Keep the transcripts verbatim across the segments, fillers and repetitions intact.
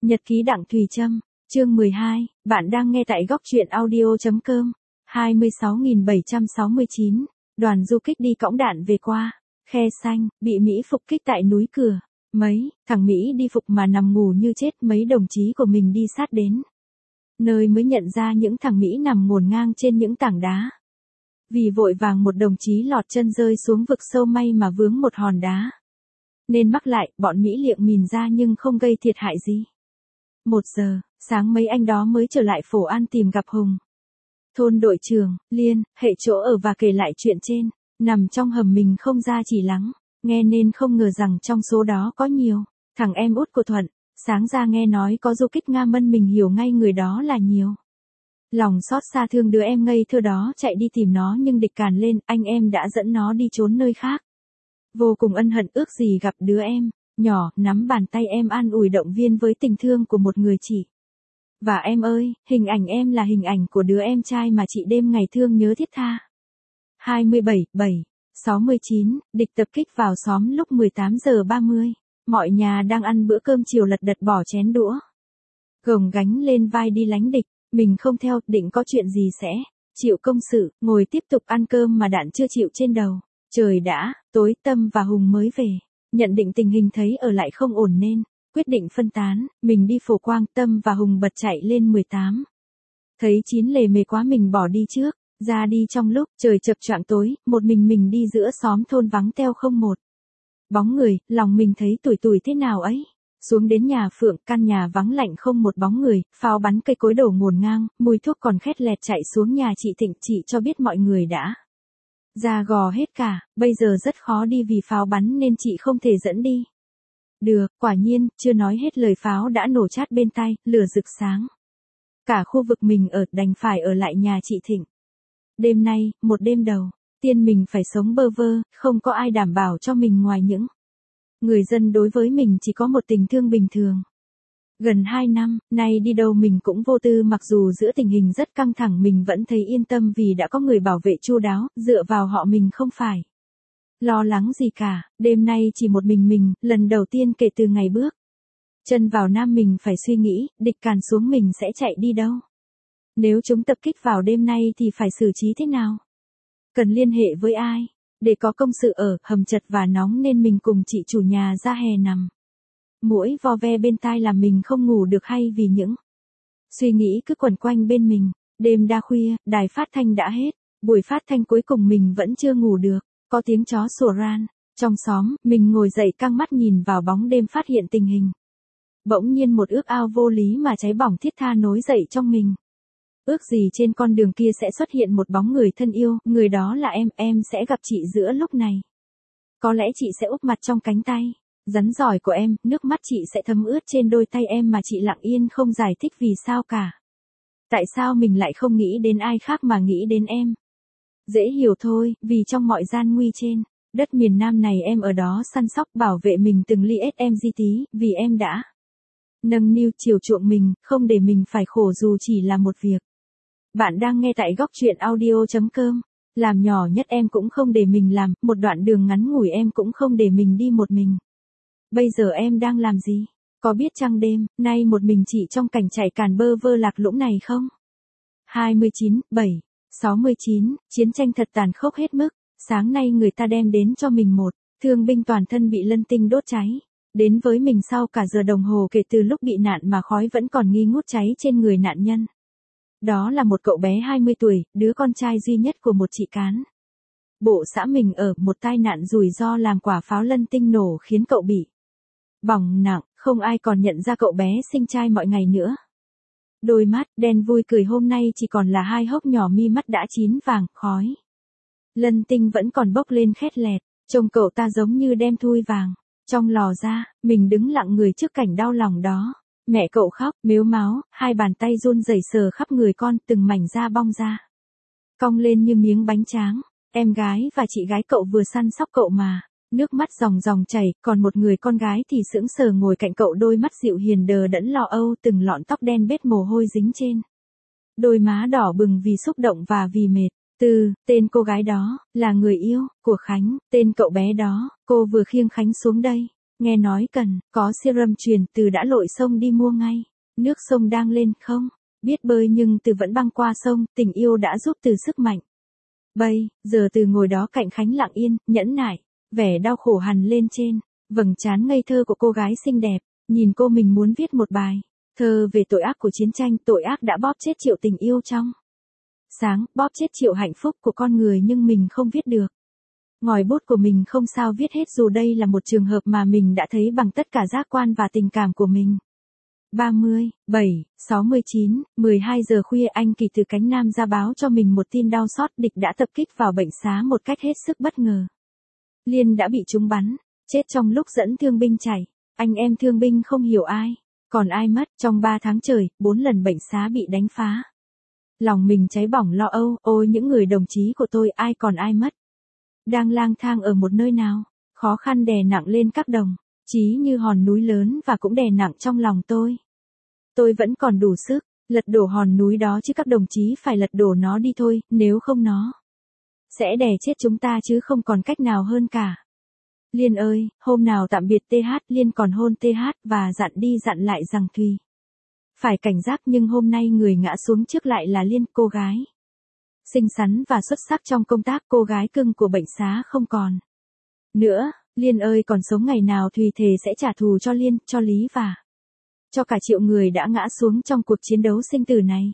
Nhật ký Đặng Thùy Trâm, chương mười hai, bạn đang nghe tại góc truyện audio.com, hai mươi sáu nghìn bảy trăm sáu mươi chín, đoàn du kích đi cõng đạn về qua, Khe Xanh, bị Mỹ phục kích tại núi Cửa, mấy, thằng Mỹ đi phục mà nằm ngủ như chết, mấy đồng chí của mình đi sát đến. Nơi mới nhận ra những thằng Mỹ nằm ngổn ngang trên những tảng đá. Vì vội vàng một đồng chí lọt chân rơi xuống vực sâu, may mà vướng một hòn đá. Nên mắc lại, bọn Mỹ liệng mìn ra nhưng không gây thiệt hại gì. Một giờ, sáng mấy anh đó mới trở lại Phổ An tìm gặp Hùng. Thôn đội trưởng, Liên, hệ chỗ ở và kể lại chuyện trên, nằm trong hầm mình không ra chỉ lắng, nghe nên không ngờ rằng trong số đó có nhiều. Thằng em út của Thuận, sáng ra nghe nói có du kích Nga Mân, mình hiểu ngay người đó là nhiều. Lòng xót xa thương đứa em ngây thơ đó, chạy đi tìm nó nhưng địch càn lên, anh em đã dẫn nó đi trốn nơi khác. Vô cùng ân hận, ước gì gặp đứa em nhỏ, nắm bàn tay em an ủi động viên với tình thương của một người chị. Và em ơi, hình ảnh em là hình ảnh của đứa em trai mà chị đêm ngày thương nhớ thiết tha. hai mươi bảy, bảy, sáu mươi chín, địch tập kích vào xóm lúc mười tám giờ ba mươi. Mọi nhà đang ăn bữa cơm chiều lật đật bỏ chén đũa. Gồng gánh lên vai đi lánh địch, mình không theo, định có chuyện gì sẽ chịu công sự, ngồi tiếp tục ăn cơm mà đạn chưa chịu trên đầu. Trời đã tối, Tâm và Hùng mới về. Nhận định tình hình thấy ở lại không ổn nên quyết định phân tán, mình đi Phổ Quang, Tâm và Hùng bật chạy lên mười tám. Thấy chín lề mề quá mình bỏ đi trước, ra đi trong lúc trời chập choạng tối, một mình mình đi giữa xóm thôn vắng teo không một bóng người, lòng mình thấy tủi tủi thế nào ấy. Xuống đến nhà Phượng, căn nhà vắng lạnh không một bóng người, pháo bắn cây cối đổ ngổn ngang, mùi thuốc còn khét lẹt. Chạy xuống nhà chị Thịnh, chị cho biết mọi người đã ra gò hết cả, bây giờ rất khó đi vì pháo bắn nên chị không thể dẫn đi được. Quả nhiên, chưa nói hết lời pháo đã nổ chát bên tai, lửa rực sáng cả khu vực mình ở, đành phải ở lại nhà chị Thịnh. Đêm nay, một đêm đầu tiên mình phải sống bơ vơ, không có ai đảm bảo cho mình ngoài những người dân đối với mình chỉ có một tình thương bình thường. Gần hai năm nay đi đâu mình cũng vô tư, mặc dù giữa tình hình rất căng thẳng mình vẫn thấy yên tâm vì đã có người bảo vệ chu đáo, dựa vào họ mình không phải lo lắng gì cả. Đêm nay chỉ một mình mình, lần đầu tiên kể từ ngày bước chân vào Nam mình phải suy nghĩ, địch càn xuống mình sẽ chạy đi đâu? Nếu chúng tập kích vào đêm nay thì phải xử trí thế nào? Cần liên hệ với ai? Để có công sự ở, hầm chật và nóng nên mình cùng chị chủ nhà ra hè nằm. Mũi vo ve bên tai làm mình không ngủ được, hay vì những suy nghĩ cứ quẩn quanh bên mình. Đêm đa khuya, đài phát thanh đã hết. Buổi phát thanh cuối cùng mình vẫn chưa ngủ được. Có tiếng chó sủa ran trong xóm, mình ngồi dậy căng mắt nhìn vào bóng đêm phát hiện tình hình. Bỗng nhiên một ước ao vô lý mà cháy bỏng thiết tha nối dậy trong mình. Ước gì trên con đường kia sẽ xuất hiện một bóng người thân yêu, người đó là em, em sẽ gặp chị giữa lúc này. Có lẽ chị sẽ úp mặt trong cánh tay rắn giỏi của em, nước mắt chị sẽ thấm ướt trên đôi tay em mà chị lặng yên không giải thích vì sao cả. Tại sao mình lại không nghĩ đến ai khác mà nghĩ đến em? Dễ hiểu thôi, vì trong mọi gian nguy trên đất miền Nam này em ở đó săn sóc bảo vệ mình từng ly ét em gi tí, vì em đã nâng niu chiều chuộng mình, không để mình phải khổ dù chỉ là một việc. Bạn đang nghe tại góc truyện audio.com. Làm nhỏ nhất em cũng không để mình làm, một đoạn đường ngắn ngủi em cũng không để mình đi một mình. Bây giờ em đang làm gì? Có biết chăng đêm nay một mình chị trong cảnh chạy càn bơ vơ lạc lũng này không? hai mươi chín, bảy, sáu mươi chín, chiến tranh thật tàn khốc hết mức. Sáng nay người ta đem đến cho mình một thương binh toàn thân bị lân tinh đốt cháy. Đến với mình sau cả giờ đồng hồ kể từ lúc bị nạn mà khói vẫn còn nghi ngút cháy trên người nạn nhân. Đó là một cậu bé hai mươi tuổi, đứa con trai duy nhất của một chị cán bộ xã mình ở. Một tai nạn rủi ro làm quả pháo lân tinh nổ khiến cậu bị bỏng nặng, không ai còn nhận ra cậu bé xinh trai mọi ngày nữa. Đôi mắt đen vui cười hôm nay chỉ còn là hai hốc nhỏ, mi mắt đã chín vàng, khói lân tinh vẫn còn bốc lên khét lẹt, trông cậu ta giống như đem thui vàng trong lò ra. Mình đứng lặng người trước cảnh đau lòng đó. Mẹ cậu khóc, mếu máo, hai bàn tay run rẩy sờ khắp người con, từng mảnh da bong ra cong lên như miếng bánh tráng. Em gái và chị gái cậu vừa săn sóc cậu mà, nước mắt ròng ròng chảy, còn một người con gái thì sững sờ ngồi cạnh cậu, đôi mắt dịu hiền đờ đẫn lo âu, từng lọn tóc đen bết mồ hôi dính trên đôi má đỏ bừng vì xúc động và vì mệt. Từ, tên cô gái đó, là người yêu của Khánh, tên cậu bé đó, cô vừa khiêng Khánh xuống đây. Nghe nói cần, có serum truyền từ đã lội sông đi mua ngay. Nước sông đang lên không? Biết bơi nhưng từ vẫn băng qua sông, tình yêu đã giúp từ sức mạnh. Bây giờ từ ngồi đó cạnh Khánh lặng yên, nhẫn nại, vẻ đau khổ hằn lên trên, vầng trán ngây thơ của cô gái xinh đẹp, nhìn cô mình muốn viết một bài. Thơ về tội ác của chiến tranh, tội ác đã bóp chết triệu tình yêu trong sáng, bóp chết triệu hạnh phúc của con người nhưng mình không viết được. Ngòi bút của mình không sao viết hết dù đây là một trường hợp mà mình đã thấy bằng tất cả giác quan và tình cảm của mình. ba mươi, bảy, sáu mươi chín, mười hai giờ khuya anh Kỳ từ cánh Nam ra báo cho mình một tin đau xót, địch đã tập kích vào bệnh xá một cách hết sức bất ngờ. Liên đã bị trúng bắn, chết trong lúc dẫn thương binh chạy. Anh em thương binh không hiểu ai, còn ai mất trong ba tháng trời, bốn lần bệnh xá bị đánh phá. Lòng mình cháy bỏng lo âu, ôi những người đồng chí của tôi ai còn ai mất. Đang lang thang ở một nơi nào, khó khăn đè nặng lên các đồng chí như hòn núi lớn và cũng đè nặng trong lòng tôi. Tôi vẫn còn đủ sức, lật đổ hòn núi đó chứ các đồng chí phải lật đổ nó đi thôi, nếu không nó sẽ đè chết chúng ta chứ không còn cách nào hơn cả. Liên ơi, hôm nào tạm biệt tê hát, Liên còn hôn tê hát và dặn đi dặn lại rằng Thùy phải cảnh giác, nhưng hôm nay người ngã xuống trước lại là Liên, cô gái xinh xắn và xuất sắc trong công tác, cô gái cưng của bệnh xá không còn nữa. Liên ơi, còn sống ngày nào Thùy thề sẽ trả thù cho Liên, cho Lý và cho cả triệu người đã ngã xuống trong cuộc chiến đấu sinh tử này.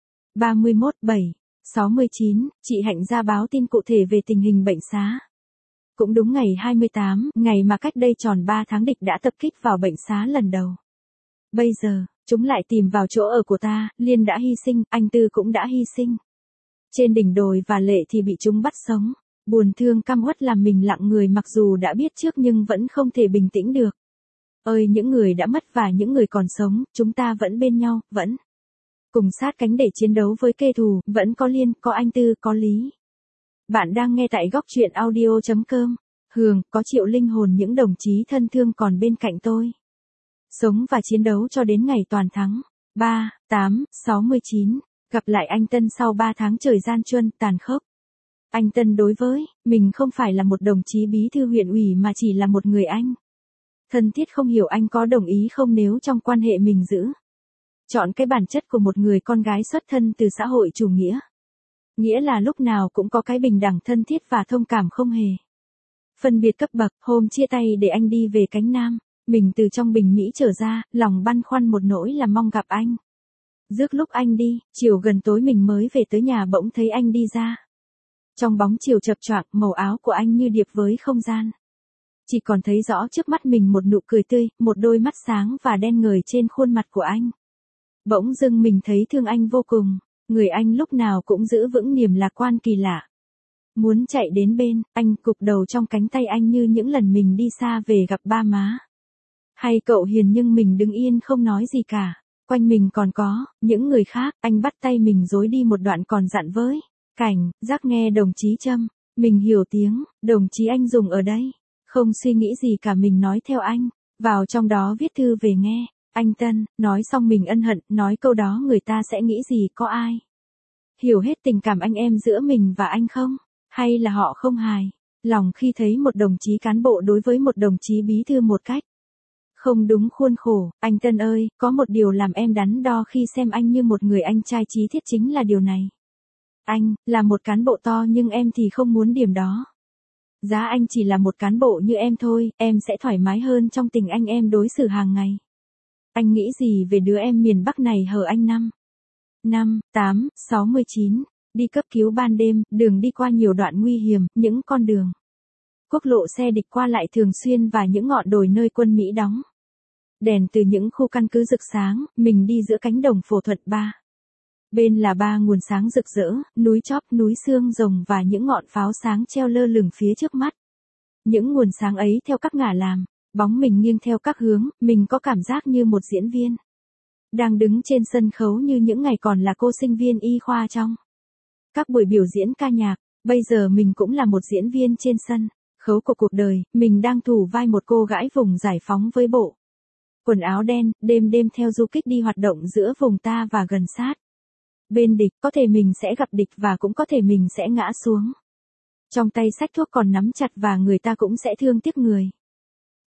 ba mươi mốt, bảy, sáu mươi chín, chị Hạnh ra báo tin cụ thể về tình hình bệnh xá. Cũng đúng ngày hai mươi tám, ngày mà cách đây tròn ba tháng địch đã tập kích vào bệnh xá lần đầu. Bây giờ, chúng lại tìm vào chỗ ở của ta, Liên đã hy sinh, anh Tư cũng đã hy sinh. Trên đỉnh đồi và Lệ thì bị chúng bắt sống. Buồn thương căm uất làm mình lặng người, mặc dù đã biết trước nhưng vẫn không thể bình tĩnh được. Ơi những người đã mất và những người còn sống, chúng ta vẫn bên nhau, vẫn cùng sát cánh để chiến đấu với kẻ thù, vẫn có Liên, có anh Tư, có Lý. Bạn đang nghe tại góc truyện audio chấm com. Hường, có triệu linh hồn những đồng chí thân thương còn bên cạnh tôi. Sống và chiến đấu cho đến ngày toàn thắng. ba, tám, sáu mươi chín. Gặp lại anh Tân sau ba tháng trời gian truân, tàn khốc. Anh Tân đối với mình không phải là một đồng chí bí thư huyện ủy mà chỉ là một người anh thân thiết. Không hiểu anh có đồng ý không nếu trong quan hệ mình giữ chọn cái bản chất của một người con gái xuất thân từ xã hội chủ nghĩa. Nghĩa là lúc nào cũng có cái bình đẳng, thân thiết và thông cảm, không hề phân biệt cấp bậc. Hôm chia tay để anh đi về cánh Nam, mình từ trong Bình Mỹ trở ra, lòng băn khoăn một nỗi là mong gặp anh. Rước lúc anh đi, chiều gần tối mình mới về tới nhà bỗng thấy anh đi ra. Trong bóng chiều chập choạng, màu áo của anh như điệp với không gian. Chỉ còn thấy rõ trước mắt mình một nụ cười tươi, một đôi mắt sáng và đen ngời trên khuôn mặt của anh. Bỗng dưng mình thấy thương anh vô cùng, người anh lúc nào cũng giữ vững niềm lạc quan kỳ lạ. Muốn chạy đến bên, anh cụp đầu trong cánh tay anh như những lần mình đi xa về gặp ba má hay cậu Hiền, nhưng mình đứng yên không nói gì cả. Quanh mình còn có những người khác, anh bắt tay mình dối đi một đoạn còn dặn với cảnh giác nghe đồng chí Trâm. Mình hiểu tiếng đồng chí anh dùng ở đây, không suy nghĩ gì cả, mình nói theo anh, vào trong đó viết thư về nghe. Anh Tân, nói xong mình ân hận, nói câu đó người ta sẽ nghĩ gì, có ai hiểu hết tình cảm anh em giữa mình và anh không? Hay là họ không hài lòng khi thấy một đồng chí cán bộ đối với một đồng chí bí thư một cách không đúng khuôn khổ? Anh Tân ơi, có một điều làm em đắn đo khi xem anh như một người anh trai chí thiết chính là điều này. Anh là một cán bộ to nhưng em thì không muốn điểm đó. Giá anh chỉ là một cán bộ như em thôi, em sẽ thoải mái hơn trong tình anh em đối xử hàng ngày. Anh nghĩ gì về đứa em miền Bắc này hở anh? Năm, năm, tám, sáu mươi chín. Đi cấp cứu ban đêm, đường đi qua nhiều đoạn nguy hiểm, những con đường quốc lộ xe địch qua lại thường xuyên và những ngọn đồi nơi quân Mỹ đóng đèn từ những khu căn cứ rực sáng. Mình đi giữa cánh đồng Phổ Thuận, ba bên là ba nguồn sáng rực rỡ, núi Chóp, núi Xương Rồng và những ngọn pháo sáng treo lơ lửng phía trước mắt. Những nguồn sáng ấy theo các ngả làm, bóng mình nghiêng theo các hướng, mình có cảm giác như một diễn viên đang đứng trên sân khấu như những ngày còn là cô sinh viên y khoa trong các buổi biểu diễn ca nhạc. Bây giờ mình cũng là một diễn viên trên sân khấu của cuộc đời, mình đang thủ vai một cô gái vùng giải phóng với bộ quần áo đen, đêm đêm theo du kích đi hoạt động giữa vùng ta và gần sát bên địch. Có thể mình sẽ gặp địch và cũng có thể mình sẽ ngã xuống. Trong tay xách thuốc còn nắm chặt và người ta cũng sẽ thương tiếc người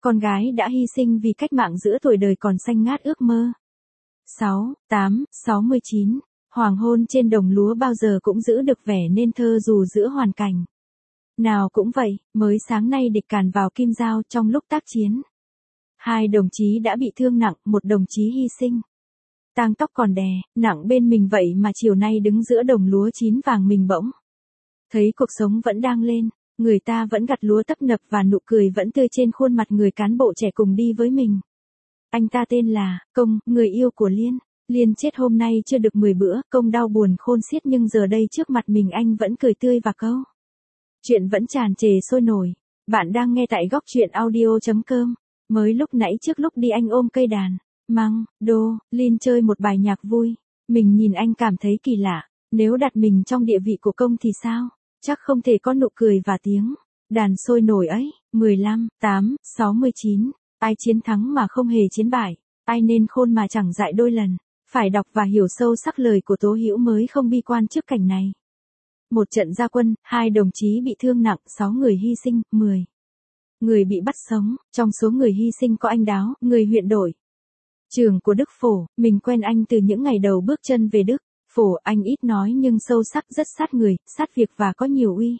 Con gái đã hy sinh vì cách mạng giữa tuổi đời còn xanh ngát ước mơ. sáu, tám, sáu mươi chín. Hoàng hôn trên đồng lúa bao giờ cũng giữ được vẻ nên thơ dù giữa hoàn cảnh nào cũng vậy, mới sáng nay địch càn vào Kim Giao trong lúc tác chiến. Hai đồng chí đã bị thương nặng, một đồng chí hy sinh. Tang tóc còn đè, nặng bên mình vậy mà chiều nay đứng giữa đồng lúa chín vàng mình bỗng thấy cuộc sống vẫn đang lên, người ta vẫn gặt lúa tấp nập và nụ cười vẫn tươi trên khuôn mặt người cán bộ trẻ cùng đi với mình. Anh ta tên là Công, người yêu của Liên. Liên chết hôm nay chưa được mười bữa, Công đau buồn khôn xiết nhưng giờ đây trước mặt mình anh vẫn cười tươi và câu chuyện vẫn tràn trề sôi nổi. Bạn đang nghe tại góc truyện audio chấm com. Mới lúc nãy trước lúc đi anh ôm cây đàn, măng, đô, Liên chơi một bài nhạc vui. Mình nhìn anh cảm thấy kỳ lạ, nếu đặt mình trong địa vị của Công thì sao? Chắc không thể có nụ cười và tiếng đàn sôi nổi ấy. mười lăm, tám, sáu mươi chín. Ai chiến thắng mà không hề chiến bại, ai nên khôn mà chẳng dại đôi lần. Phải đọc và hiểu sâu sắc lời của Tố Hữu mới không bi quan trước cảnh này. Một trận ra quân, hai đồng chí bị thương nặng, sáu người hy sinh, mười người bị bắt sống. Trong số người hy sinh có anh Đáo, người huyện đội trưởng của Đức Phổ. Mình quen anh từ những ngày đầu bước chân về Đức Phổ. Anh ít nói nhưng sâu sắc, rất sát người, sát việc và có nhiều uy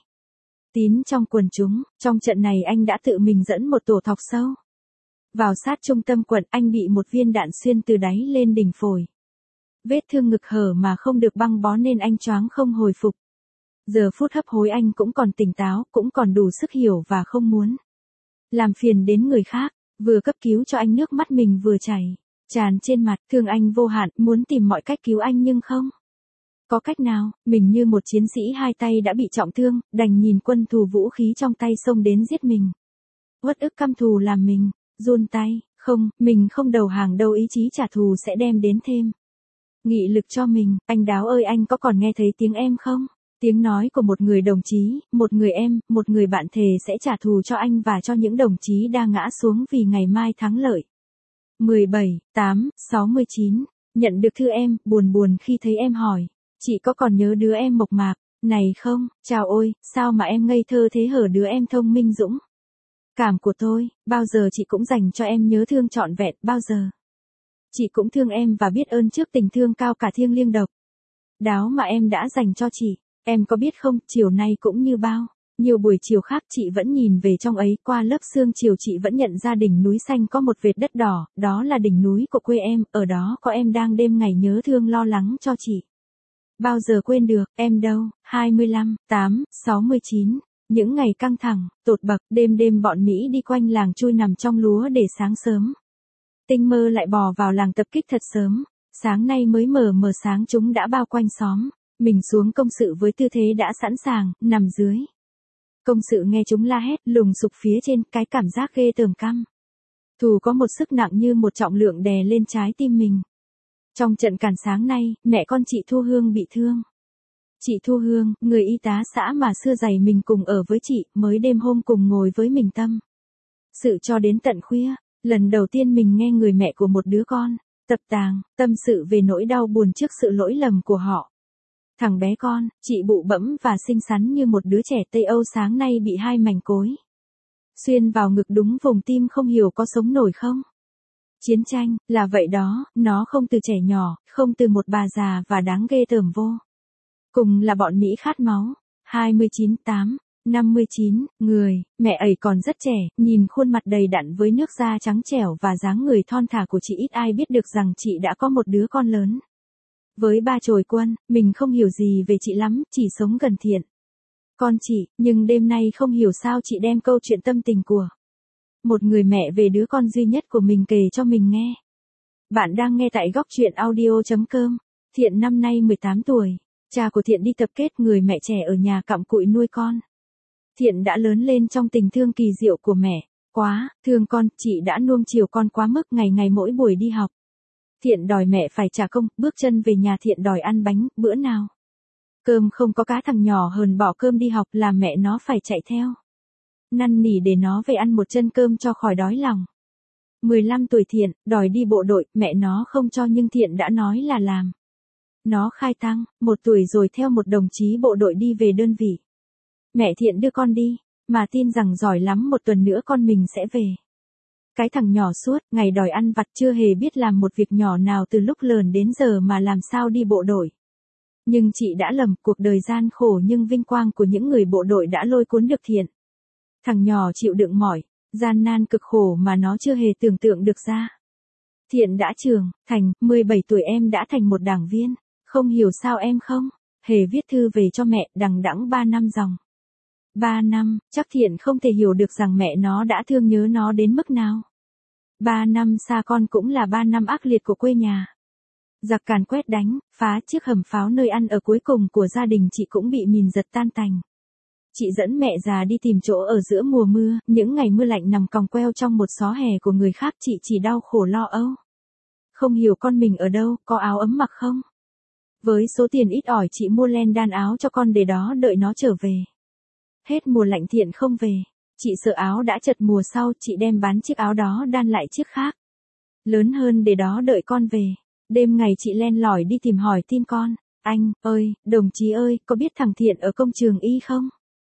tín trong quần chúng. Trong trận này anh đã tự mình dẫn một tổ thọc sâu vào sát trung tâm quận. Anh bị một viên đạn xuyên từ đáy lên đỉnh phổi. Vết thương ngực hở mà không được băng bó nên anh choáng không hồi phục. Giờ phút hấp hối anh cũng còn tỉnh táo, cũng còn đủ sức hiểu và không muốn làm phiền đến người khác. Vừa cấp cứu cho anh nước mắt mình vừa chảy tràn trên mặt. Thương anh vô hạn, muốn tìm mọi cách cứu anh nhưng không có cách nào. Mình như một chiến sĩ hai tay đã bị trọng thương, đành nhìn quân thù vũ khí trong tay xông đến giết mình. Uất ức căm thù làm mình run tay. Không, mình không đầu hàng đâu, ý chí trả thù sẽ đem đến thêm nghị lực cho mình. Anh Đáo ơi, anh có còn nghe thấy tiếng em không? Tiếng nói của một người đồng chí, một người em, một người bạn thề sẽ trả thù cho anh và cho những đồng chí đang ngã xuống vì ngày mai thắng lợi. mười bảy, tám, sáu mươi chín. Nhận được thư em, buồn buồn khi thấy em hỏi, chị có còn nhớ đứa em mộc mạc này không? Chào ôi, sao mà em ngây thơ thế hở đứa em thông minh dũng cảm của tôi. Bao giờ chị cũng dành cho em nhớ thương trọn vẹn, bao giờ chị cũng thương em và biết ơn trước tình thương cao cả thiêng liêng độc đáo mà em đã dành cho chị. Em có biết không, chiều nay cũng như bao nhiều buổi chiều khác chị vẫn nhìn về trong ấy, qua lớp sương chiều chị vẫn nhận ra đỉnh núi xanh có một vệt đất đỏ, đó là đỉnh núi của quê em, ở đó có em đang đêm ngày nhớ thương lo lắng cho chị. Bao giờ quên được, em đâu. hai mươi lăm, tám, sáu mươi chín. Những ngày căng thẳng, tột bậc, đêm đêm bọn Mỹ đi quanh làng chui nằm trong lúa để sáng sớm tinh mơ lại bò vào làng tập kích thật sớm. Sáng nay mới mờ mờ sáng chúng đã bao quanh xóm. Mình xuống công sự với tư thế đã sẵn sàng, nằm dưới công sự nghe chúng la hét lùng sục phía trên, cái cảm giác ghê tởm căm thù có một sức nặng như một trọng lượng đè lên trái tim mình. Trong trận càn sáng nay, mẹ con chị Thu Hương bị thương. Chị Thu Hương, người y tá xã mà xưa dày mình cùng ở với chị, mới đêm hôm cùng ngồi với mình tâm sự cho đến tận khuya. Lần đầu tiên mình nghe người mẹ của một đứa con tập tàng tâm sự về nỗi đau buồn trước sự lỗi lầm của họ. Thằng bé con, chị bụ bẫm và xinh xắn như một đứa trẻ Tây Âu sáng nay bị hai mảnh cối xuyên vào ngực đúng vùng tim, không hiểu có sống nổi không. Chiến tranh, là vậy đó, nó không từ trẻ nhỏ, không từ một bà già và đáng ghê tởm vô cùng là bọn Mỹ khát máu. hai mươi chín, tám, năm mươi chín, người, mẹ ấy còn rất trẻ, nhìn khuôn mặt đầy đặn với nước da trắng trẻo và dáng người thon thả của chị, ít ai biết được rằng chị đã có một đứa con lớn. Với ba chồi quân, mình không hiểu gì về chị lắm, chỉ sống gần Thiện con chị, nhưng đêm nay không hiểu sao chị đem câu chuyện tâm tình của một người mẹ về đứa con duy nhất của mình kể cho mình nghe. Bạn đang nghe tại góc truyện audio chấm com. Thiện năm nay mười tám tuổi, cha của Thiện đi tập kết, người mẹ trẻ ở nhà cặm cụi nuôi con. Thiện đã lớn lên trong tình thương kỳ diệu của mẹ, quá thương con, chị đã nuông chiều con quá mức, ngày ngày mỗi buổi đi học Thiện đòi mẹ phải trả công, bước chân về nhà Thiện đòi ăn bánh, bữa nào cơm không có cá thằng nhỏ hờn bỏ cơm đi học là mẹ nó phải chạy theo năn nỉ để nó về ăn một chân cơm cho khỏi đói lòng. mười lăm tuổi Thiện đòi đi bộ đội, mẹ nó không cho nhưng Thiện đã nói là làm nó khai tăng. Một tuổi rồi theo một đồng chí bộ đội đi về đơn vị. Mẹ Thiện đưa con đi, mà tin rằng giỏi lắm một tuần nữa con mình sẽ về. Cái thằng nhỏ suốt ngày đòi ăn vặt chưa hề biết làm một việc nhỏ nào từ lúc lớn đến giờ mà làm sao đi bộ đội. Nhưng chị đã lầm, cuộc đời gian khổ nhưng vinh quang của những người bộ đội đã lôi cuốn được Thiện. Thằng nhỏ chịu đựng mỏi, gian nan cực khổ mà nó chưa hề tưởng tượng được ra. Thiện đã trưởng thành, mười bảy tuổi em đã thành một đảng viên, không hiểu sao em không hề viết thư về cho mẹ, đằng đẵng ba năm dòng. Ba năm, chắc Thiện không thể hiểu được rằng mẹ nó đã thương nhớ nó đến mức nào. Ba năm xa con cũng là ba năm ác liệt của quê nhà. Giặc càn quét đánh, phá chiếc hầm pháo nơi ăn ở cuối cùng của gia đình chị cũng bị mìn giật tan tành. Chị dẫn mẹ già đi tìm chỗ ở giữa mùa mưa, những ngày mưa lạnh nằm còng queo trong một xó hè của người khác, chị chỉ đau khổ lo âu. Không hiểu con mình ở đâu, có áo ấm mặc không? Với số tiền ít ỏi chị mua len đan áo cho con để đó đợi nó trở về. Hết mùa lạnh Thiện không về, chị sợ áo đã chật mùa sau, chị đem bán chiếc áo đó đan lại chiếc khác. Lớn hơn để đó đợi con về. Đêm ngày chị len lỏi đi tìm hỏi tin con. Anh, ơi, đồng chí ơi, có biết thằng Thiện ở công trường y không?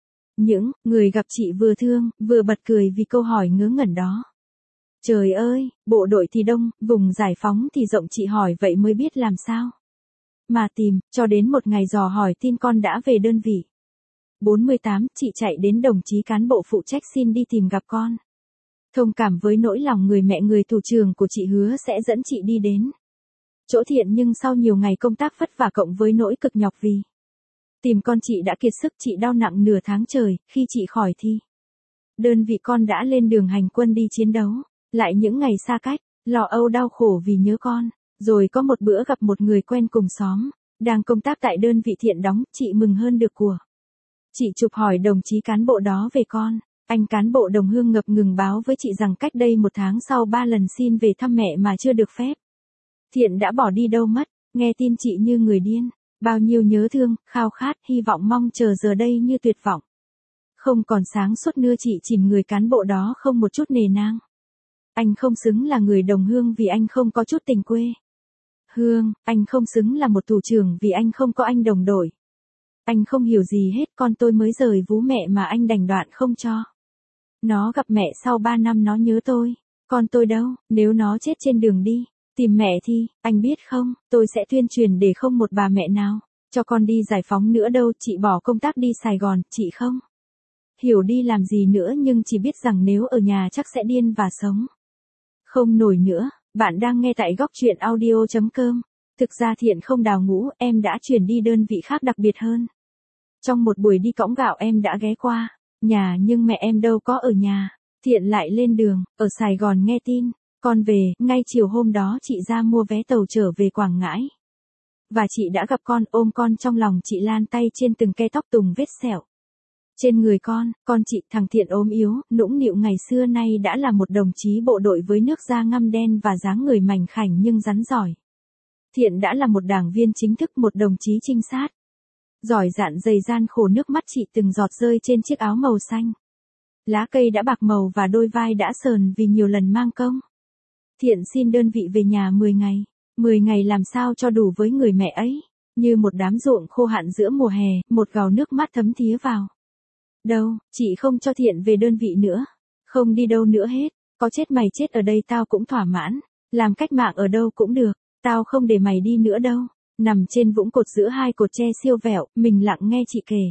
Những người gặp chị vừa thương, vừa bật cười vì câu hỏi ngớ ngẩn đó. Trời ơi, bộ đội thì đông, vùng giải phóng thì rộng, chị hỏi vậy mới biết làm sao mà tìm, cho đến một ngày dò hỏi tin con đã về đơn vị. bốn mươi tám, chị chạy đến đồng chí cán bộ phụ trách xin đi tìm gặp con. Thông cảm với nỗi lòng người mẹ người thủ trưởng của chị, hứa sẽ dẫn chị đi đến chỗ Thiện, nhưng sau nhiều ngày công tác vất vả cộng với nỗi cực nhọc vì tìm con, chị đã kiệt sức, chị đau nặng nửa tháng trời. Khi chị khỏi thi đơn vị, con đã lên đường hành quân đi chiến đấu. Lại những ngày xa cách, lo âu đau khổ vì nhớ con. Rồi có một bữa gặp một người quen cùng xóm, đang công tác tại đơn vị Thiện đóng, chị mừng hơn được của. Chị chụp hỏi đồng chí cán bộ đó về con. Anh cán bộ đồng hương ngập ngừng báo với chị rằng cách đây một tháng sau ba lần xin về thăm mẹ mà chưa được phép. Thiện đã bỏ đi đâu mất. Nghe tin chị như người điên. Bao nhiêu nhớ thương, khao khát, hy vọng mong chờ giờ đây như tuyệt vọng. Không còn sáng suốt nữa, chị chìm người cán bộ đó không một chút nề nang. Anh không xứng là người đồng hương vì anh không có chút tình quê hương, anh không xứng là một thủ trưởng vì anh không có anh đồng đội. Anh không hiểu gì hết, con tôi mới rời vú mẹ mà anh đành đoạn không cho nó gặp mẹ. Sau ba năm nó nhớ tôi. Con tôi đâu, nếu nó chết trên đường đi tìm mẹ thì, anh biết không, tôi sẽ tuyên truyền để không một bà mẹ nào cho con đi giải phóng nữa đâu. Chị bỏ công tác đi Sài Gòn, chị không hiểu đi làm gì nữa, nhưng chỉ biết rằng nếu ở nhà chắc sẽ điên và sống không nổi nữa. Bạn đang nghe tại góc truyện audio chấm com. Thực ra Thiện không đào ngũ, em đã chuyển đi đơn vị khác đặc biệt hơn. Trong một buổi đi cõng gạo em đã ghé qua nhà, nhưng mẹ em đâu có ở nhà. Thiện lại lên đường, ở Sài Gòn nghe tin con về. Ngay chiều hôm đó chị ra mua vé tàu trở về Quảng Ngãi. Và chị đã gặp con, ôm con trong lòng, chị lan tay trên từng kẽ tóc tùng vết sẹo trên người con. Con chị, thằng Thiện ốm yếu, nũng nịu ngày xưa nay đã là một đồng chí bộ đội với nước da ngăm đen và dáng người mảnh khảnh nhưng rắn giỏi. Thiện đã là một đảng viên chính thức, một đồng chí trinh sát giỏi dạn dày gian khổ. Nước mắt chị từng giọt rơi trên chiếc áo màu xanh. Lá cây đã bạc màu và đôi vai đã sờn vì nhiều lần mang công. Thiện xin đơn vị về nhà mười ngày. mười ngày làm sao cho đủ với người mẹ ấy. Như một đám ruộng khô hạn giữa mùa hè, một gào nước mắt thấm thía vào. Đâu, chị không cho Thiện về đơn vị nữa. Không đi đâu nữa hết. Có chết mày chết ở đây tao cũng thỏa mãn. Làm cách mạng ở đâu cũng được. Tao không để mày đi nữa đâu. Nằm trên vũng cột giữa hai cột tre siêu vẹo, mình lặng nghe chị kể.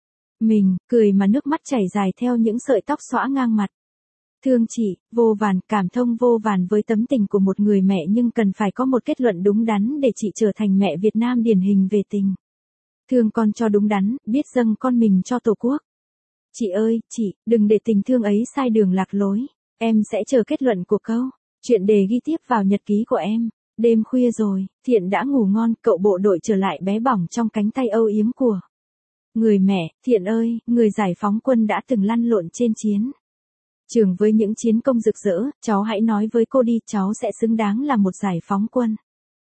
Mình, cười mà nước mắt chảy dài theo những sợi tóc xõa ngang mặt. Thương chị, vô vàn, cảm thông vô vàn với tấm tình của một người mẹ, nhưng cần phải có một kết luận đúng đắn để chị trở thành mẹ Việt Nam điển hình về tình thương con cho đúng đắn, biết dâng con mình cho Tổ quốc. Chị ơi, chị, đừng để tình thương ấy sai đường lạc lối. Em sẽ chờ kết luận của câu chuyện đề ghi tiếp vào nhật ký của em. Đêm khuya rồi, Thiện đã ngủ ngon, cậu bộ đội trở lại bé bỏng trong cánh tay âu yếm của người mẹ. Thiện ơi, người giải phóng quân đã từng lăn lộn trên chiến trường với những chiến công rực rỡ, cháu hãy nói với cô đi, cháu sẽ xứng đáng là một giải phóng quân.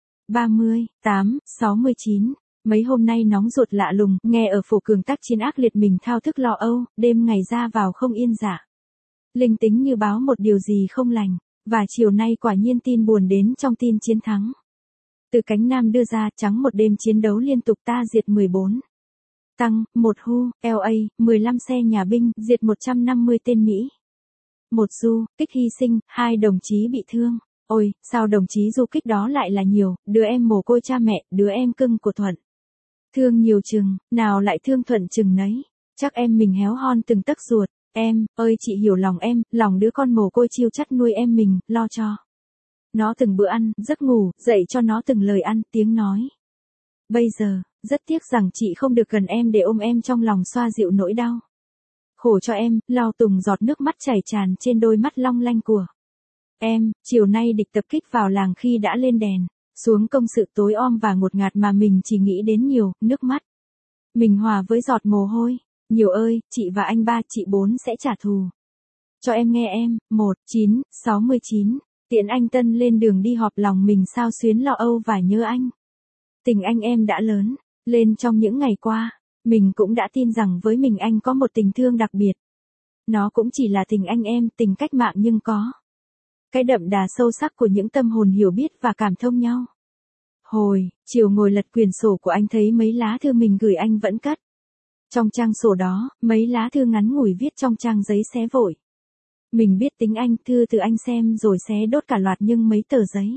ba mươi, tám, sáu mươi chín. Mấy hôm nay nóng ruột lạ lùng, nghe ở phổ cường tác chiến ác liệt mình thao thức lo âu, đêm ngày ra vào không yên dạ. Linh tính như báo một điều gì không lành, và chiều nay quả nhiên tin buồn đến trong tin chiến thắng. Từ cánh Nam đưa ra, trắng một đêm chiến đấu liên tục ta diệt mười bốn tăng, một hu, lờ a, mười lăm xe nhà binh, diệt một trăm năm mươi tên Mỹ. một du kích hy sinh, hai đồng chí bị thương. Ôi, sao đồng chí du kích đó lại là nhiều, đứa em mồ côi cha mẹ, đứa em cưng của Thuận. Thương nhiều chừng, nào lại thương Thuận chừng nấy. Chắc em mình héo hon từng tấc ruột. Em, ơi chị hiểu lòng em, lòng đứa con mồ côi chiêu chắt nuôi em mình, lo cho nó từng bữa ăn, giấc ngủ, dạy cho nó từng lời ăn, tiếng nói. Bây giờ, rất tiếc rằng chị không được gần em để ôm em trong lòng xoa dịu nỗi đau khổ cho em, lau tùng giọt nước mắt chảy tràn trên đôi mắt long lanh của em. Chiều nay địch tập kích vào làng khi đã lên đèn, xuống công sự tối om và ngột ngạt mà mình chỉ nghĩ đến nhiều, nước mắt mình hòa với giọt mồ hôi. Nhiều ơi, chị và anh ba, chị bốn sẽ trả thù cho em nghe em. Một chín sáu chín. Tiễn anh Tân lên đường đi họp, lòng mình sao xuyến lo âu và nhớ anh. Tình anh em đã lớn lên trong những ngày qua. Mình cũng đã tin rằng với mình anh có một tình thương đặc biệt. Nó cũng chỉ là tình anh em, tình cách mạng, nhưng có cái đậm đà sâu sắc của những tâm hồn hiểu biết và cảm thông nhau. Hồi chiều ngồi lật quyển sổ của anh thấy mấy lá thư mình gửi anh vẫn cất trong trang sổ đó, mấy lá thư ngắn ngủi viết trong trang giấy xé vội. Mình biết tính anh, thư từ anh xem rồi xé đốt cả loạt, nhưng mấy tờ giấy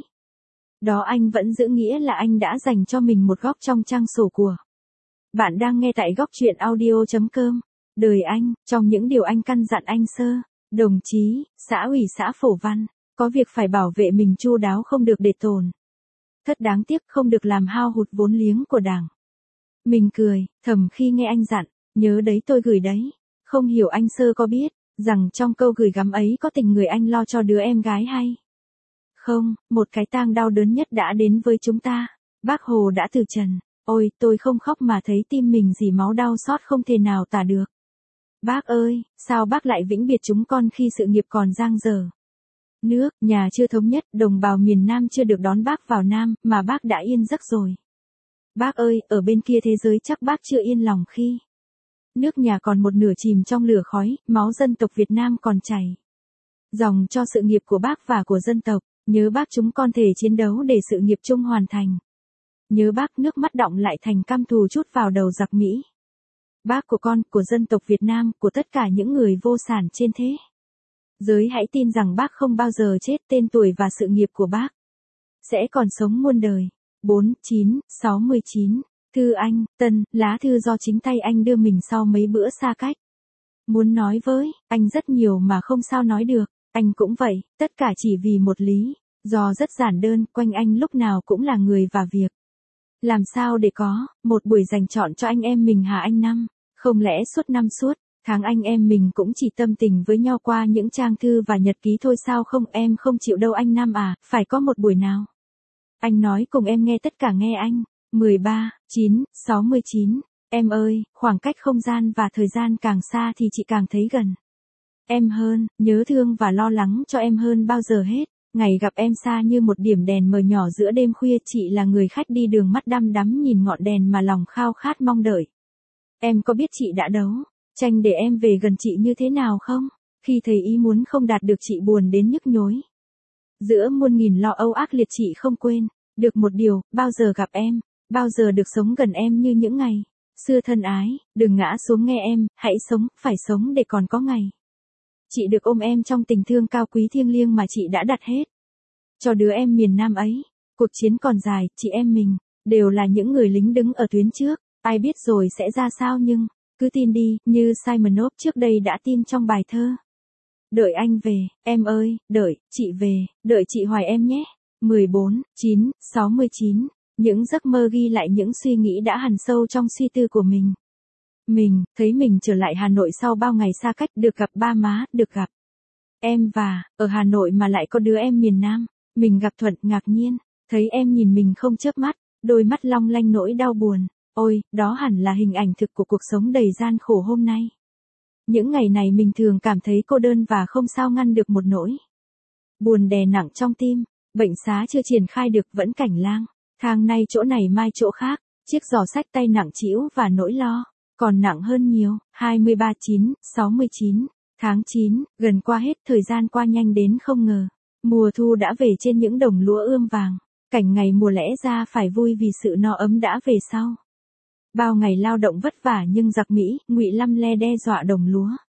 đó anh vẫn giữ nghĩa là anh đã dành cho mình một góc trong trang sổ của. Bạn đang nghe tại góc truyện audio chấm com. Đời anh, trong những điều anh căn dặn anh Sơ, đồng chí, xã ủy xã Phổ Văn, có việc phải bảo vệ mình chu đáo, không được để tổn thất đáng tiếc, không được làm hao hụt vốn liếng của Đảng. Mình cười thầm khi nghe anh dặn, nhớ đấy tôi gửi đấy. Không hiểu anh Sơ có biết rằng trong câu gửi gắm ấy có tình người anh lo cho đứa em gái hay không? Một cái tang đau đớn nhất đã đến với chúng ta. Bác Hồ đã từ trần. Ôi, tôi không khóc mà thấy tim mình dì máu, đau xót không thể nào tả được. Bác ơi, sao bác lại vĩnh biệt chúng con khi sự nghiệp còn dang dở? Nước, nhà chưa thống nhất, đồng bào miền Nam chưa được đón bác vào Nam, mà bác đã yên giấc rồi. Bác ơi, ở bên kia thế giới chắc bác chưa yên lòng khi nước nhà còn một nửa chìm trong lửa khói, máu dân tộc Việt Nam còn chảy dòng cho sự nghiệp của bác và của dân tộc. Nhớ bác, chúng con thể chiến đấu để sự nghiệp chung hoàn thành. Nhớ bác, nước mắt đọng lại thành cam thù trút vào đầu giặc Mỹ. Bác của con, của dân tộc Việt Nam, của tất cả những người vô sản trên thế giới, hãy tin rằng bác không bao giờ chết, tên tuổi và sự nghiệp của bác sẽ còn sống muôn đời. Bốn chín sáu chín. Thư anh Tân, lá thư do chính tay anh đưa mình sau mấy bữa xa cách. Muốn nói với anh rất nhiều mà không sao nói được. Anh cũng vậy, tất cả chỉ vì một lý do rất giản đơn, quanh anh lúc nào cũng là người và việc. Làm sao để có một buổi dành chọn cho anh em mình hả anh Năm? Không lẽ suốt năm suốt tháng anh em mình cũng chỉ tâm tình với nhau qua những trang thư và nhật ký thôi sao? Không, em không chịu đâu anh Năm à, phải có một buổi nào anh nói cùng em nghe tất cả nghe anh. Mười ba chín sáu chín. Em ơi, khoảng cách không gian và thời gian càng xa thì chị càng thấy gần em hơn, nhớ thương và lo lắng cho em hơn bao giờ hết. Ngày gặp em xa như một điểm đèn mờ nhỏ giữa đêm khuya, chị là người khách đi đường mắt đăm đắm nhìn ngọn đèn mà lòng khao khát mong đợi. Em có biết chị đã đấu tranh để em về gần chị như thế nào không? Khi thấy ý muốn không đạt được, chị buồn đến nhức nhối. Giữa muôn nghìn lo âu ác liệt, chị không quên được một điều, bao giờ gặp em, bao giờ được sống gần em như những ngày xưa thân ái. Đừng ngã xuống nghe em, hãy sống, phải sống để còn có ngày chị được ôm em trong tình thương cao quý thiêng liêng mà chị đã đặt hết cho đứa em miền Nam ấy. Cuộc chiến còn dài, chị em mình đều là những người lính đứng ở tuyến trước. Ai biết rồi sẽ ra sao, nhưng cứ tin đi, như Simonov trước đây đã tin trong bài thơ. Đợi anh về, em ơi, đợi chị về, đợi chị hoài em nhé. Mười bốn chín sáu chín. Những giấc mơ ghi lại những suy nghĩ đã hằn sâu trong suy tư của mình. Mình thấy mình trở lại Hà Nội sau bao ngày xa cách, được gặp ba má, được gặp em, và ở Hà Nội mà lại có đứa em miền Nam. Mình gặp Thuận, ngạc nhiên thấy em nhìn mình không chớp mắt, đôi mắt long lanh nỗi đau buồn. Ôi, đó hẳn là hình ảnh thực của cuộc sống đầy gian khổ hôm nay. Những ngày này mình thường cảm thấy cô đơn và không sao ngăn được một nỗi buồn đè nặng trong tim. Bệnh xá chưa triển khai được, vẫn cảnh lang thang, nay chỗ này mai chỗ khác. Chiếc giỏ sách tay nặng trĩu và nỗi lo còn nặng hơn nhiều. Hai mươi ba chín sáu chín. Tháng chín gần qua hết, thời gian qua nhanh đến không ngờ. Mùa thu đã về trên những đồng lúa ươm vàng. Cảnh ngày mùa lẽ ra phải vui vì sự no ấm đã về sau bao ngày lao động vất vả, nhưng giặc Mỹ, Ngụy Lăm Le đe dọa đồng lúa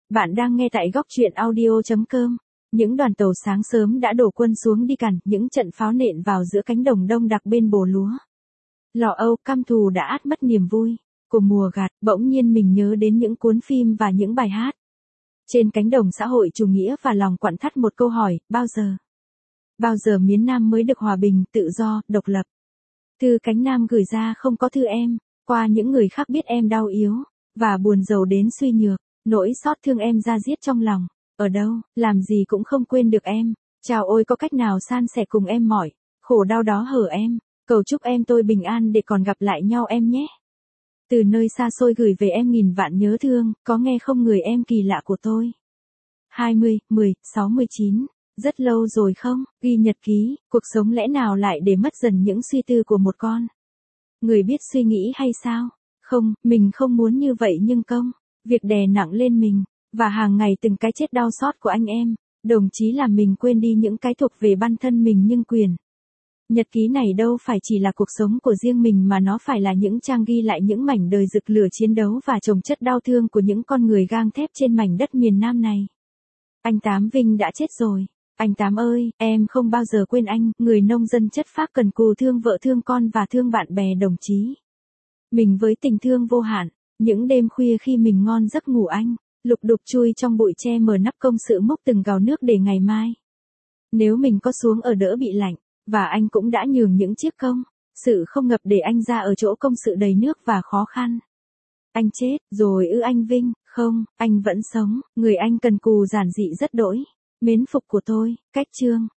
Bạn đang nghe tại góc truyện audio chấm com. Những đoàn tàu sáng sớm đã đổ quân xuống đi càn, những trận pháo nện vào giữa cánh đồng đông đặc bên bồ lúa. Lo âu, căm thù đã át mất niềm vui của mùa gặt, bỗng nhiên mình nhớ đến những cuốn phim và những bài hát. Trên cánh đồng xã hội chủ nghĩa và lòng quặn thắt một câu hỏi, bao giờ? Bao giờ miền Nam mới được hòa bình, tự do, độc lập? Thư cánh Nam gửi ra không có thư em, qua những người khác biết em đau yếu, và buồn rầu đến suy nhược, nỗi xót thương em ra diết trong lòng. Ở đâu, làm gì cũng không quên được em. Chào ôi, có cách nào san sẻ cùng em mỏi khổ đau đó hở em. Cầu chúc em tôi bình an để còn gặp lại nhau em nhé. Từ nơi xa xôi gửi về em nghìn vạn nhớ thương, có nghe không người em kỳ lạ của tôi. hai mươi, mười, sáu mươi chín. Rất lâu rồi không, ghi nhật ký, cuộc sống lẽ nào lại để mất dần những suy tư của một con người biết suy nghĩ hay sao? Không, mình không muốn như vậy nhưng công việc đè nặng lên mình, và hàng ngày từng cái chết đau xót của anh em, đồng chí làm mình quên đi những cái thuộc về bản thân mình nhưng quyền. Nhật ký này đâu phải chỉ là cuộc sống của riêng mình mà nó phải là những trang ghi lại những mảnh đời rực lửa chiến đấu và chồng chất đau thương của những con người gang thép trên mảnh đất miền Nam này. Anh Tám Vinh đã chết rồi. Anh Tám ơi, em không bao giờ quên anh, người nông dân chất phác cần cù thương vợ thương con và thương bạn bè đồng chí. Mình với tình thương vô hạn, những đêm khuya khi mình ngon giấc ngủ anh, lục đục chui trong bụi tre mở nắp công sự múc từng gáo nước để ngày mai. Nếu mình có xuống ở đỡ bị lạnh, và anh cũng đã nhường những chiếc công sự không ngập để anh ra ở chỗ công sự đầy nước và khó khăn. Anh chết, rồi ư anh Vinh, không, anh vẫn sống, người anh cần cù giản dị rất đỗi. Mến phục của tôi, cách chương.